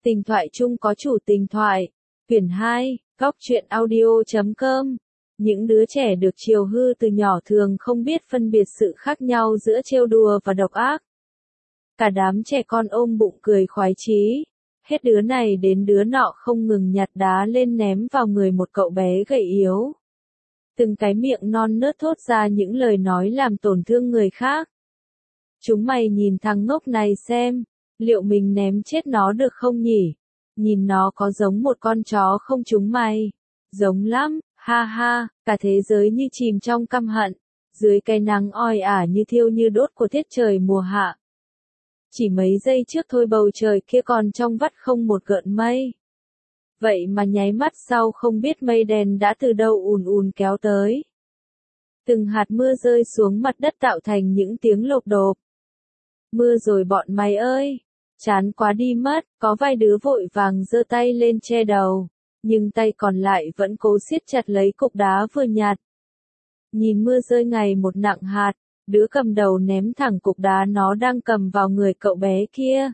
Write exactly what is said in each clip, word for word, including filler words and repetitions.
Tình thoại chung có chủ tình thoại. Quyển hai, góc truyện audio chấm com. Những đứa trẻ được chiều hư từ nhỏ thường không biết phân biệt sự khác nhau giữa trêu đùa và độc ác. Cả đám trẻ con ôm bụng cười khoái chí. Hết đứa này đến đứa nọ không ngừng nhặt đá lên ném vào người một cậu bé gầy yếu. Từng cái miệng non nớt thốt ra những lời nói làm tổn thương người khác. Chúng mày nhìn thằng ngốc này xem, liệu mình ném chết nó được không nhỉ? Nhìn nó có giống một con chó không chúng mày? Giống lắm, ha ha, cả thế giới như chìm trong căm hận, dưới cái nắng oi ả như thiêu như đốt của tiết trời mùa hạ. Chỉ mấy giây trước thôi bầu trời kia còn trong vắt không một gợn mây. Vậy mà nháy mắt sau không biết mây đen đã từ đâu ùn ùn kéo tới. Từng hạt mưa rơi xuống mặt đất tạo thành những tiếng lộp độp. Mưa rồi bọn mày ơi, chán quá đi mất, có vài đứa vội vàng giơ tay lên che đầu, nhưng tay còn lại vẫn cố siết chặt lấy cục đá vừa nhặt. Nhìn mưa rơi ngày một nặng hạt, đứa cầm đầu ném thẳng cục đá nó đang cầm vào người cậu bé kia.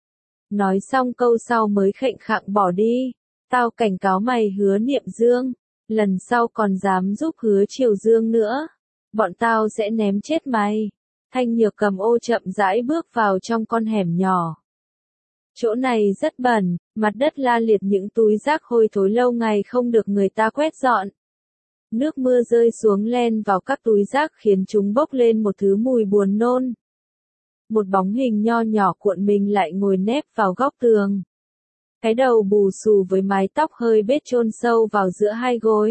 Nói xong câu sau mới khệnh khạng bỏ đi. Tao cảnh cáo mày Hứa Niệm Dương, lần sau còn dám giúp Hứa Triều Dương nữa, bọn tao sẽ ném chết mày. Thanh Nhược cầm ô chậm rãi bước vào trong con hẻm nhỏ. Chỗ này rất bẩn, mặt đất la liệt những túi rác hôi thối lâu ngày không được người ta quét dọn. Nước mưa rơi xuống len vào các túi rác khiến chúng bốc lên một thứ mùi buồn nôn. Một bóng hình nho nhỏ cuộn mình lại ngồi nép vào góc tường. Cái đầu bù xù với mái tóc hơi bết chôn sâu vào giữa hai gối.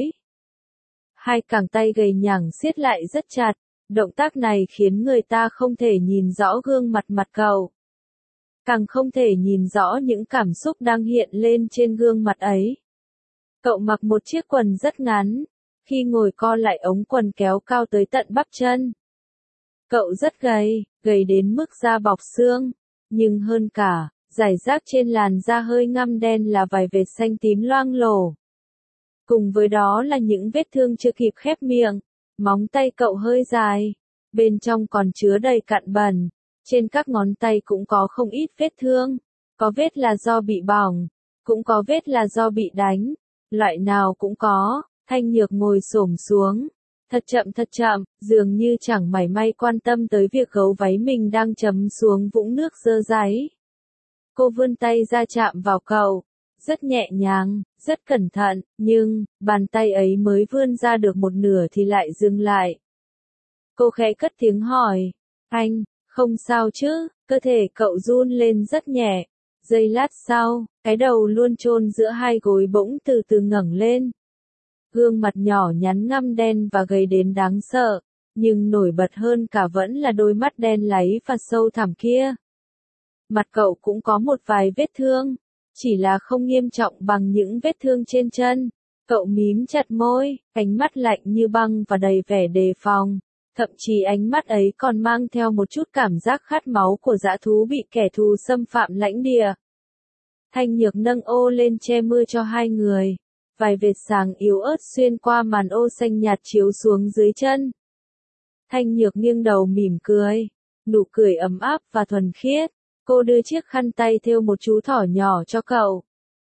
Hai cẳng tay gầy nhẳng siết lại rất chặt, động tác này khiến người ta không thể nhìn rõ gương mặt mặt cậu. Càng không thể nhìn rõ những cảm xúc đang hiện lên trên gương mặt ấy. Cậu mặc một chiếc quần rất ngắn, khi ngồi co lại ống quần kéo cao tới tận bắp chân. Cậu rất gầy, gầy đến mức da bọc xương, nhưng hơn cả, rải rác trên làn da hơi ngăm đen là vài vệt xanh tím loang lổ. Cùng với đó là những vết thương chưa kịp khép miệng, móng tay cậu hơi dài, bên trong còn chứa đầy cặn bẩn, trên các ngón tay cũng có không ít vết thương, có vết là do bị bỏng, cũng có vết là do bị đánh, loại nào cũng có. Thanh Nhược ngồi xổm xuống, thật chậm thật chậm, dường như chẳng mảy may quan tâm tới việc gấu váy mình đang chấm xuống vũng nước dơ dáy. Cô vươn tay ra chạm vào cậu, rất nhẹ nhàng, rất cẩn thận, nhưng, bàn tay ấy mới vươn ra được một nửa thì lại dừng lại. Cô khẽ cất tiếng hỏi, anh, không sao chứ? Cơ thể cậu run lên rất nhẹ. Giây lát sau, cái đầu luôn chôn giữa hai gối bỗng từ từ ngẩng lên. Gương mặt nhỏ nhắn ngăm đen và gầy đến đáng sợ, nhưng nổi bật hơn cả vẫn là đôi mắt đen láy và sâu thẳm kia. Mặt cậu cũng có một vài vết thương, chỉ là không nghiêm trọng bằng những vết thương trên chân. Cậu mím chặt môi, ánh mắt lạnh như băng và đầy vẻ đề phòng. Thậm chí ánh mắt ấy còn mang theo một chút cảm giác khát máu của dã thú bị kẻ thù xâm phạm lãnh địa. Thanh Nhược nâng ô lên che mưa cho hai người. Vài vệt sáng yếu ớt xuyên qua màn ô xanh nhạt chiếu xuống dưới chân. Thanh Nhược nghiêng đầu mỉm cười, nụ cười ấm áp và thuần khiết. Cô đưa chiếc khăn tay thêu một chú thỏ nhỏ cho cậu.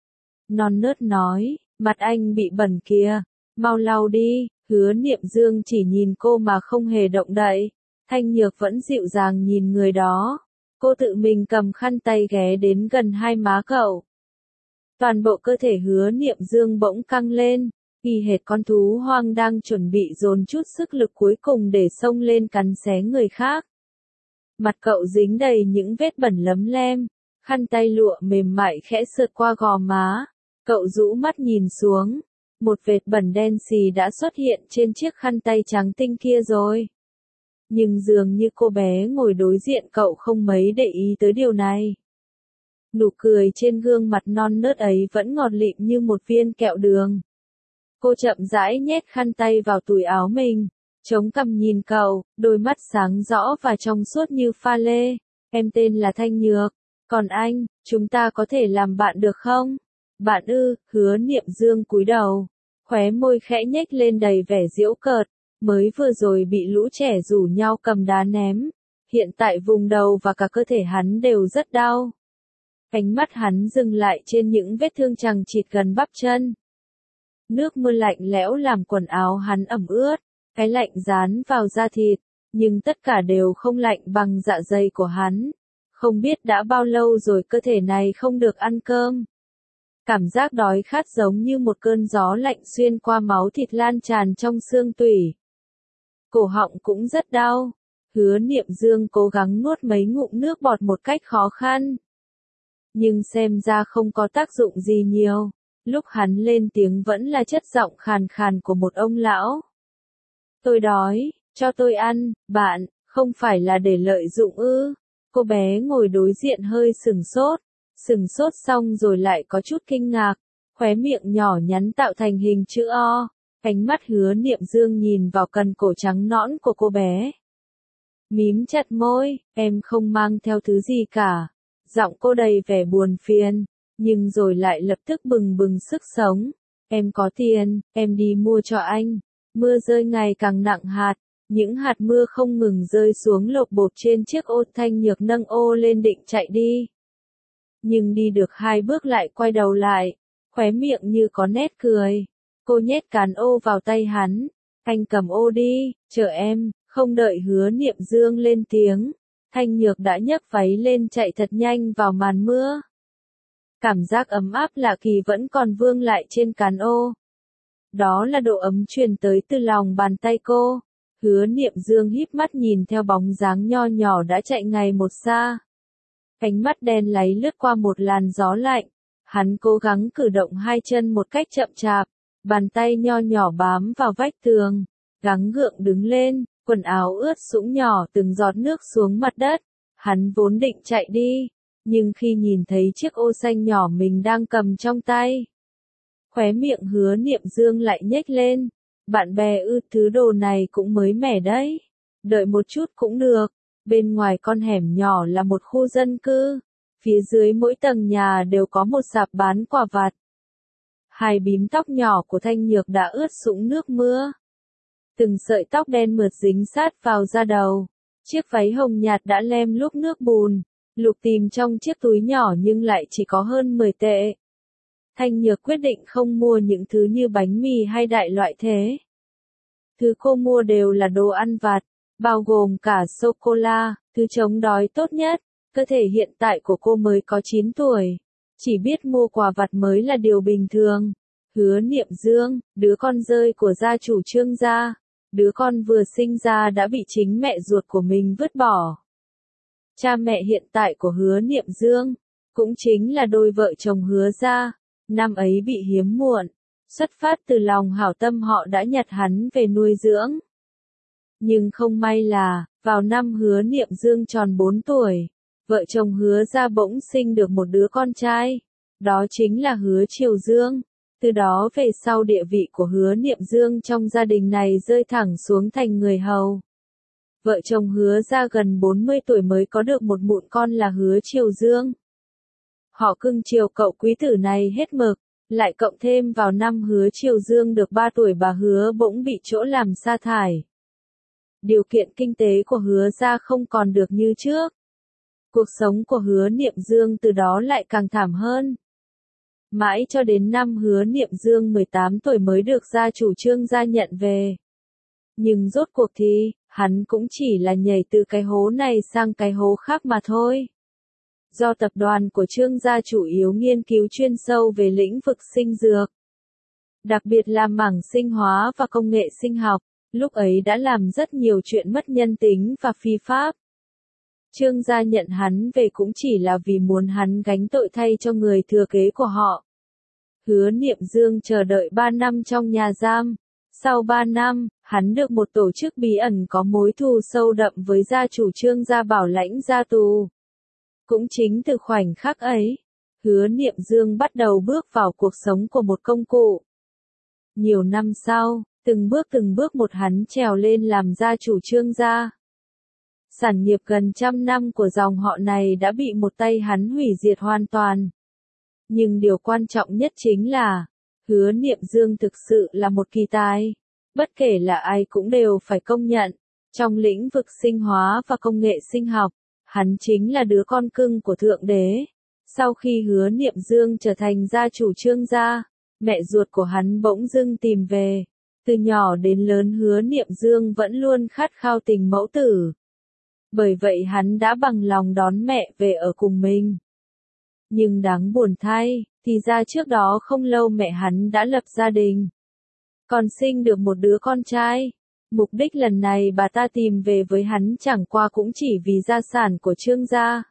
Non nớt nói, mặt anh bị bẩn kìa, mau lau đi. Hứa Niệm Dương chỉ nhìn cô mà không hề động đậy. Thanh Nhược vẫn dịu dàng nhìn người đó. Cô tự mình cầm khăn tay ghé đến gần hai má cậu. Toàn bộ cơ thể Hứa Niệm Dương bỗng căng lên, y hệt con thú hoang đang chuẩn bị dồn chút sức lực cuối cùng để xông lên cắn xé người khác. Mặt cậu dính đầy những vết bẩn lấm lem, khăn tay lụa mềm mại khẽ sượt qua gò má. Cậu rũ mắt nhìn xuống, một vệt bẩn đen xì đã xuất hiện trên chiếc khăn tay trắng tinh kia rồi. Nhưng dường như cô bé ngồi đối diện cậu không mấy để ý tới điều này. Nụ cười trên gương mặt non nớt ấy vẫn ngọt lịm như một viên kẹo đường. Cô chậm rãi nhét khăn tay vào túi áo mình, chống cằm nhìn cậu, đôi mắt sáng rõ và trong suốt như pha lê. Em tên là Thanh Nhược, còn anh, chúng ta có thể làm bạn được không? Bạn ư? Hứa Niệm Dương cúi đầu, khóe môi khẽ nhếch lên đầy vẻ giễu cợt. Mới vừa rồi bị lũ trẻ rủ nhau cầm đá ném, hiện tại vùng đầu và cả cơ thể hắn đều rất đau. Ánh mắt hắn dừng lại trên những vết thương chằng chịt gần bắp chân. Nước mưa lạnh lẽo làm quần áo hắn ẩm ướt, cái lạnh dán vào da thịt, nhưng tất cả đều không lạnh bằng dạ dày của hắn. Không biết đã bao lâu rồi cơ thể này không được ăn cơm. Cảm giác đói khát giống như một cơn gió lạnh xuyên qua máu thịt lan tràn trong xương tủy. Cổ họng cũng rất đau. Hứa Niệm Dương cố gắng nuốt mấy ngụm nước bọt một cách khó khăn. Nhưng xem ra không có tác dụng gì nhiều. Lúc hắn lên tiếng vẫn là chất giọng khàn khàn của một ông lão. Tôi đói, cho tôi ăn, bạn, không phải là để lợi dụng ư. Cô bé ngồi đối diện hơi sừng sốt. Sừng sốt xong rồi lại có chút kinh ngạc. Khóe miệng nhỏ nhắn tạo thành hình chữ O. Ánh mắt Hứa Niệm Dương nhìn vào cần cổ trắng nõn của cô bé. Mím chặt môi, em không mang theo thứ gì cả. Giọng cô đầy vẻ buồn phiền, nhưng rồi lại lập tức bừng bừng sức sống. Em có tiền, em đi mua cho anh. Mưa rơi ngày càng nặng hạt, những hạt mưa không ngừng rơi xuống lộp bộp trên chiếc ô. Thanh Nhược nâng ô lên định chạy đi. Nhưng đi được hai bước lại quay đầu lại, khóe miệng như có nét cười. Cô nhét cán ô vào tay hắn. Anh cầm ô đi, chờ em. Không đợi Hứa Niệm Dương lên tiếng, Thanh Nhược đã nhấc váy lên chạy thật nhanh vào màn mưa. Cảm giác ấm áp lạ kỳ vẫn còn vương lại trên cán ô. Đó là độ ấm truyền tới từ lòng bàn tay cô. Hứa Niệm Dương híp mắt nhìn theo bóng dáng nho nhỏ đã chạy ngày một xa. Ánh mắt đen láy lướt qua một làn gió lạnh. Hắn cố gắng cử động hai chân một cách chậm chạp. Bàn tay nho nhỏ bám vào vách tường. Gắng gượng đứng lên. Quần áo ướt sũng nhỏ từng giọt nước xuống mặt đất. Hắn vốn định chạy đi. Nhưng khi nhìn thấy chiếc ô xanh nhỏ mình đang cầm trong tay. Khóe miệng Hứa Niệm Dương lại nhếch lên. Bạn bè ư, thứ đồ này cũng mới mẻ đấy. Đợi một chút cũng được. Bên ngoài con hẻm nhỏ là một khu dân cư. Phía dưới mỗi tầng nhà đều có một sạp bán quà vặt. Hai bím tóc nhỏ của Thanh Nhược đã ướt sũng nước mưa. Từng sợi tóc đen mượt dính sát vào da đầu. Chiếc váy hồng nhạt đã lem luốc nước bùn. Lục tìm trong chiếc túi nhỏ nhưng lại chỉ có hơn mười tệ. Thanh Nhược quyết định không mua những thứ như bánh mì hay đại loại thế. Thứ cô mua đều là đồ ăn vặt, bao gồm cả sô-cô-la, thứ chống đói tốt nhất. Cơ thể hiện tại của cô mới có chín tuổi. Chỉ biết mua quà vặt mới là điều bình thường. Hứa Niệm Dương, đứa con rơi của gia chủ Trương gia. Đứa con vừa sinh ra đã bị chính mẹ ruột của mình vứt bỏ. Cha mẹ hiện tại của Hứa Niệm Dương, cũng chính là đôi vợ chồng Hứa gia, năm ấy bị hiếm muộn, xuất phát từ lòng hảo tâm họ đã nhặt hắn về nuôi dưỡng. Nhưng không may là, vào năm Hứa Niệm Dương tròn bốn tuổi, vợ chồng Hứa gia bỗng sinh được một đứa con trai, đó chính là Hứa Triều Dương. Từ đó về sau địa vị của Hứa Niệm Dương trong gia đình này rơi thẳng xuống thành người hầu. Vợ chồng Hứa gia gần bốn mươi tuổi mới có được một mụn con là Hứa Triều Dương. Họ cưng chiều cậu quý tử này hết mực, lại cộng thêm vào năm Hứa Triều Dương được ba tuổi bà Hứa bỗng bị chỗ làm sa thải. Điều kiện kinh tế của Hứa gia không còn được như trước. Cuộc sống của Hứa Niệm Dương từ đó lại càng thảm hơn. Mãi cho đến năm Hứa Niệm Dương mười tám tuổi mới được gia chủ Trương gia nhận về. Nhưng rốt cuộc thì, hắn cũng chỉ là nhảy từ cái hố này sang cái hố khác mà thôi. Do tập đoàn của Trương gia chủ yếu nghiên cứu chuyên sâu về lĩnh vực sinh dược, đặc biệt là mảng sinh hóa và công nghệ sinh học, lúc ấy đã làm rất nhiều chuyện mất nhân tính và phi pháp. Trương gia nhận hắn về cũng chỉ là vì muốn hắn gánh tội thay cho người thừa kế của họ. Hứa Niệm Dương chờ đợi ba năm trong nhà giam. Sau ba năm, hắn được một tổ chức bí ẩn có mối thù sâu đậm với gia chủ Trương gia bảo lãnh ra tù. Cũng chính từ khoảnh khắc ấy, Hứa Niệm Dương bắt đầu bước vào cuộc sống của một công cụ. Nhiều năm sau, từng bước từng bước một hắn trèo lên làm gia chủ Trương gia. Sản nghiệp gần trăm năm của dòng họ này đã bị một tay hắn hủy diệt hoàn toàn. Nhưng điều quan trọng nhất chính là, Hứa Niệm Dương thực sự là một kỳ tài. Bất kể là ai cũng đều phải công nhận, trong lĩnh vực sinh hóa và công nghệ sinh học, hắn chính là đứa con cưng của Thượng Đế. Sau khi Hứa Niệm Dương trở thành gia chủ Trương gia, mẹ ruột của hắn bỗng dưng tìm về. Từ nhỏ đến lớn Hứa Niệm Dương vẫn luôn khát khao tình mẫu tử. Bởi vậy hắn đã bằng lòng đón mẹ về ở cùng mình. Nhưng đáng buồn thay, thì ra trước đó không lâu mẹ hắn đã lập gia đình. Còn sinh được một đứa con trai. Mục đích lần này bà ta tìm về với hắn chẳng qua cũng chỉ vì gia sản của Trương gia.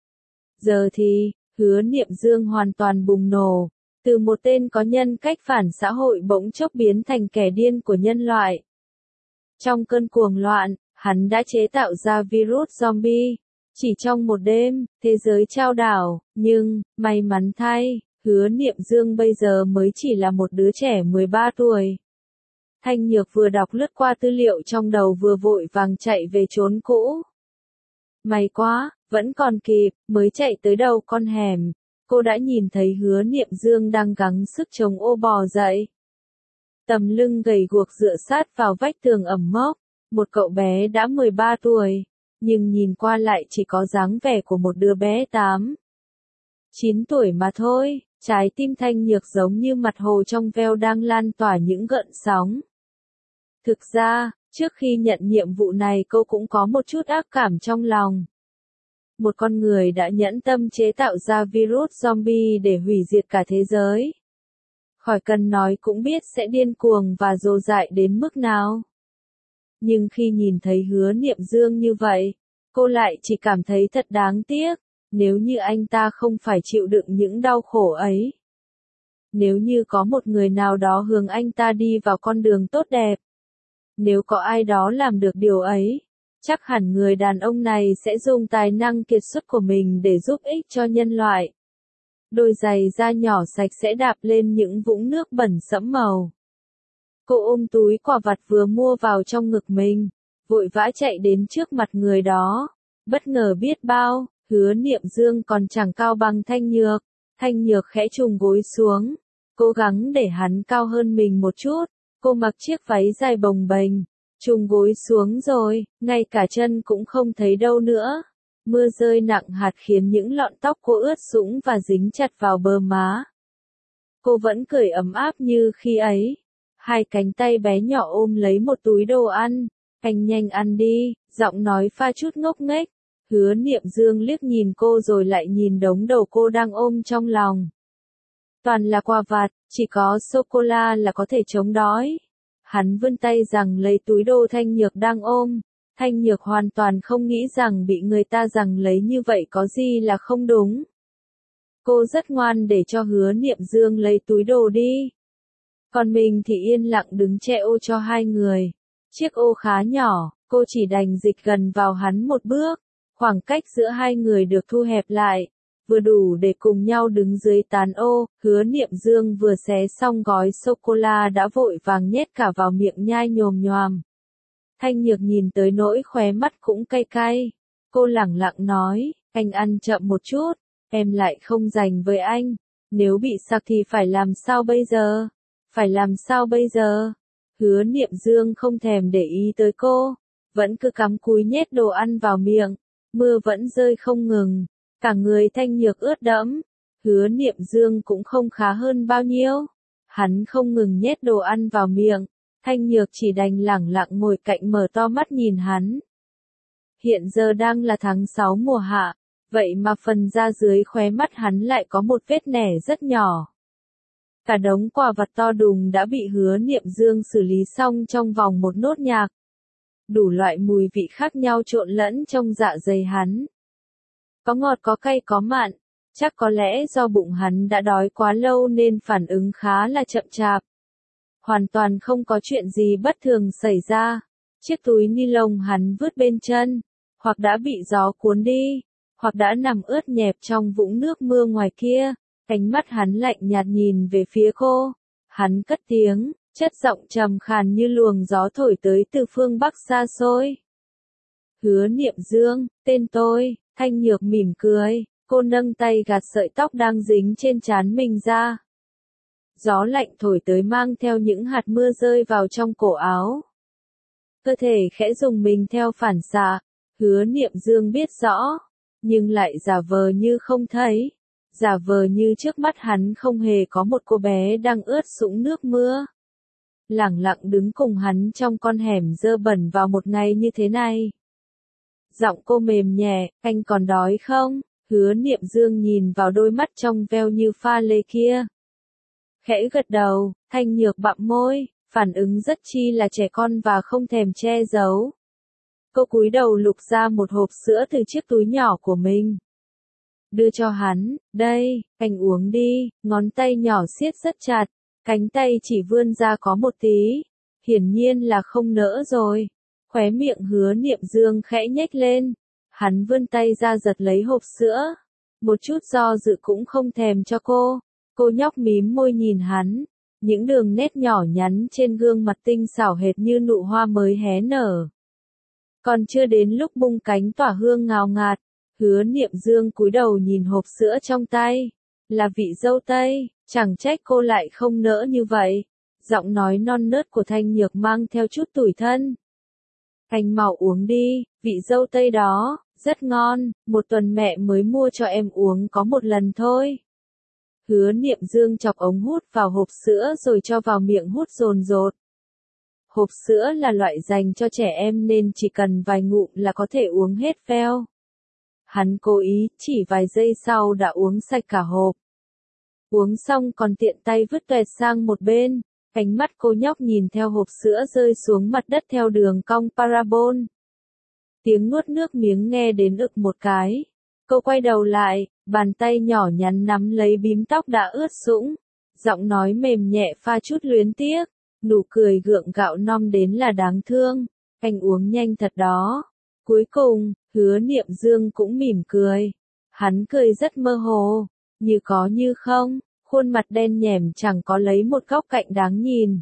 Giờ thì, Hứa Niệm Dương hoàn toàn bùng nổ. Từ một tên có nhân cách phản xã hội bỗng chốc biến thành kẻ điên của nhân loại. Trong cơn cuồng loạn, hắn đã chế tạo ra virus zombie. Chỉ trong một đêm, thế giới chao đảo, nhưng, may mắn thay, Hứa Niệm Dương bây giờ mới chỉ là một đứa trẻ mười ba tuổi. Thanh Nhược vừa đọc lướt qua tư liệu trong đầu vừa vội vàng chạy về chốn cũ. May quá, vẫn còn kịp, mới chạy tới đầu con hẻm. Cô đã nhìn thấy Hứa Niệm Dương đang gắng sức chống ô bò dậy. Tầm lưng gầy guộc dựa sát vào vách tường ẩm mốc, một cậu bé đã mười ba tuổi, nhưng nhìn qua lại chỉ có dáng vẻ của một đứa bé tám, chín tuổi mà thôi, trái tim Thanh Nhược giống như mặt hồ trong veo đang lan tỏa những gợn sóng. Thực ra, trước khi nhận nhiệm vụ này cô cũng có một chút ác cảm trong lòng. Một con người đã nhẫn tâm chế tạo ra virus zombie để hủy diệt cả thế giới. Khỏi cần nói cũng biết sẽ điên cuồng và rồ dại đến mức nào. Nhưng khi nhìn thấy Hứa Niệm Dương như vậy, cô lại chỉ cảm thấy thật đáng tiếc, nếu như anh ta không phải chịu đựng những đau khổ ấy. Nếu như có một người nào đó hướng anh ta đi vào con đường tốt đẹp. Nếu có ai đó làm được điều ấy, chắc hẳn người đàn ông này sẽ dùng tài năng kiệt xuất của mình để giúp ích cho nhân loại. Đôi giày da nhỏ sạch sẽ đạp lên những vũng nước bẩn sẫm màu. Cô ôm túi quà vặt vừa mua vào trong ngực mình, vội vã chạy đến trước mặt người đó. Bất ngờ biết bao, Hứa Niệm Dương còn chẳng cao bằng Thanh Nhược. Thanh Nhược khẽ trùng gối xuống, cố gắng để hắn cao hơn mình một chút. Cô mặc chiếc váy dài bồng bềnh, trùng gối xuống rồi, ngay cả chân cũng không thấy đâu nữa. Mưa rơi nặng hạt khiến những lọn tóc cô ướt sũng và dính chặt vào bờ má. Cô vẫn cười ấm áp như khi ấy. Hai cánh tay bé nhỏ ôm lấy một túi đồ ăn. Anh nhanh ăn đi, giọng nói pha chút ngốc nghếch. Hứa Niệm Dương liếc nhìn cô rồi lại nhìn đống đồ cô đang ôm trong lòng. Toàn là quà vặt, chỉ có sô-cô-la là có thể chống đói. Hắn vươn tay rằng lấy túi đồ Thanh Nhược đang ôm. Thanh Nhược hoàn toàn không nghĩ rằng bị người ta rằng lấy như vậy có gì là không đúng. Cô rất ngoan để cho Hứa Niệm Dương lấy túi đồ đi. Còn mình thì yên lặng đứng che ô cho hai người. Chiếc ô khá nhỏ, cô chỉ đành dịch gần vào hắn một bước. Khoảng cách giữa hai người được thu hẹp lại, vừa đủ để cùng nhau đứng dưới tán ô. Hứa Niệm Dương vừa xé xong gói sô-cô-la đã vội vàng nhét cả vào miệng nhai nhồm nhoàm. Thanh Nhược nhìn tới nỗi khóe mắt cũng cay cay. Cô lẳng lặng nói, anh ăn chậm một chút, em lại không dành với anh. Nếu bị sặc thì phải làm sao bây giờ? Phải làm sao bây giờ? Hứa Niệm Dương không thèm để ý tới cô, vẫn cứ cắm cúi nhét đồ ăn vào miệng. Mưa vẫn rơi không ngừng, cả người Thanh Nhược ướt đẫm. Hứa Niệm Dương cũng không khá hơn bao nhiêu. Hắn không ngừng nhét đồ ăn vào miệng. Thanh Nhược chỉ đành lẳng lặng ngồi cạnh mở to mắt nhìn hắn. Hiện giờ đang là tháng sáu mùa hạ, vậy mà phần da dưới khóe mắt hắn lại có một vết nẻ rất nhỏ. Cả đống quà vặt to đùng đã bị Hứa Niệm Dương xử lý xong trong vòng một nốt nhạc. Đủ loại mùi vị khác nhau trộn lẫn trong dạ dày hắn. Có ngọt có cay có mặn, chắc có lẽ do bụng hắn đã đói quá lâu nên phản ứng khá là chậm chạp. Hoàn toàn không có chuyện gì bất thường xảy ra. Chiếc túi ni lông hắn vứt bên chân, hoặc đã bị gió cuốn đi, hoặc đã nằm ướt nhẹp trong vũng nước mưa ngoài kia. Cánh mắt hắn lạnh nhạt nhìn về phía cô. Hắn cất tiếng, chất giọng trầm khàn như luồng gió thổi tới từ phương Bắc xa xôi. Hứa Niệm Dương, tên tôi. Thanh Nhược mỉm cười, cô nâng tay gạt sợi tóc đang dính trên trán mình ra. Gió lạnh thổi tới mang theo những hạt mưa rơi vào trong cổ áo. Cơ thể khẽ rùng mình theo phản xạ. Hứa Niệm Dương biết rõ, nhưng lại giả vờ như không thấy. giả vờ như trước mắt hắn không hề có một cô bé đang ướt sũng nước mưa. Lẳng lặng đứng cùng hắn trong con hẻm dơ bẩn vào một ngày như thế này. Giọng cô mềm nhẹ, anh còn đói không? Hứa Niệm Dương nhìn vào đôi mắt trong veo như pha lê kia. Khẽ gật đầu, Thanh Nhược bặm môi, phản ứng rất chi là trẻ con và không thèm che giấu. Cô cúi đầu lục ra một hộp sữa từ chiếc túi nhỏ của mình. Đưa cho hắn, đây, anh uống đi, ngón tay nhỏ siết rất chặt, cánh tay chỉ vươn ra có một tí, hiển nhiên là không nỡ rồi. Khóe miệng Hứa Niệm Dương khẽ nhếch lên, hắn vươn tay ra giật lấy hộp sữa, một chút do dự cũng không thèm cho cô. Cô nhóc mím môi nhìn hắn, những đường nét nhỏ nhắn trên gương mặt tinh xảo hệt như nụ hoa mới hé nở. Còn chưa đến lúc bung cánh tỏa hương ngào ngạt, Hứa Niệm Dương cúi đầu nhìn hộp sữa trong tay, là vị dâu tây, chẳng trách cô lại không nỡ như vậy. Giọng nói non nớt của Thanh Nhược mang theo chút tủi thân. Anh mau uống đi, vị dâu tây đó, rất ngon, một tuần mẹ mới mua cho em uống có một lần thôi. Hứa Niệm Dương chọc ống hút vào hộp sữa rồi cho vào miệng hút dồn dột. Hộp sữa là loại dành cho trẻ em nên chỉ cần vài ngụm là có thể uống hết veo. Hắn cố ý, chỉ vài giây sau đã uống sạch cả hộp. Uống xong còn tiện tay vứt tuẹt sang một bên, ánh mắt cô nhóc nhìn theo hộp sữa rơi xuống mặt đất theo đường cong parabol. Tiếng nuốt nước miếng nghe đến ực một cái. Cô quay đầu lại, bàn tay nhỏ nhắn nắm lấy bím tóc đã ướt sũng. Giọng nói mềm nhẹ pha chút luyến tiếc, nụ cười gượng gạo non đến là đáng thương. Anh uống nhanh thật đó. Cuối cùng, Hứa Niệm Dương cũng mỉm cười. Hắn cười rất mơ hồ, như có như không, khuôn mặt đen nhẻm chẳng có lấy một góc cạnh đáng nhìn.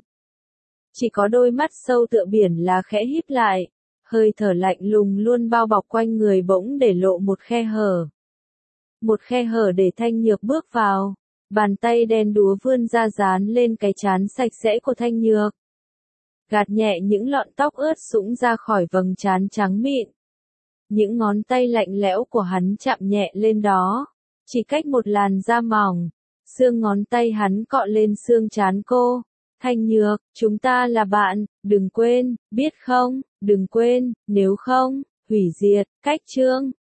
Chỉ có đôi mắt sâu tựa biển là khẽ híp lại, hơi thở lạnh lùng luôn bao bọc quanh người bỗng để lộ một khe hở. Một khe hở để Thanh Nhược bước vào, bàn tay đen đúa vươn ra dán lên cái trán sạch sẽ của Thanh Nhược. Gạt nhẹ những lọn tóc ướt sũng ra khỏi vầng trán trắng mịn. Những ngón tay lạnh lẽo của hắn chạm nhẹ lên đó, chỉ cách một làn da mỏng, xương ngón tay hắn cọ lên xương trán cô. Thanh Nhược, chúng ta là bạn, đừng quên, biết không, đừng quên, nếu không, hủy diệt, cách chương.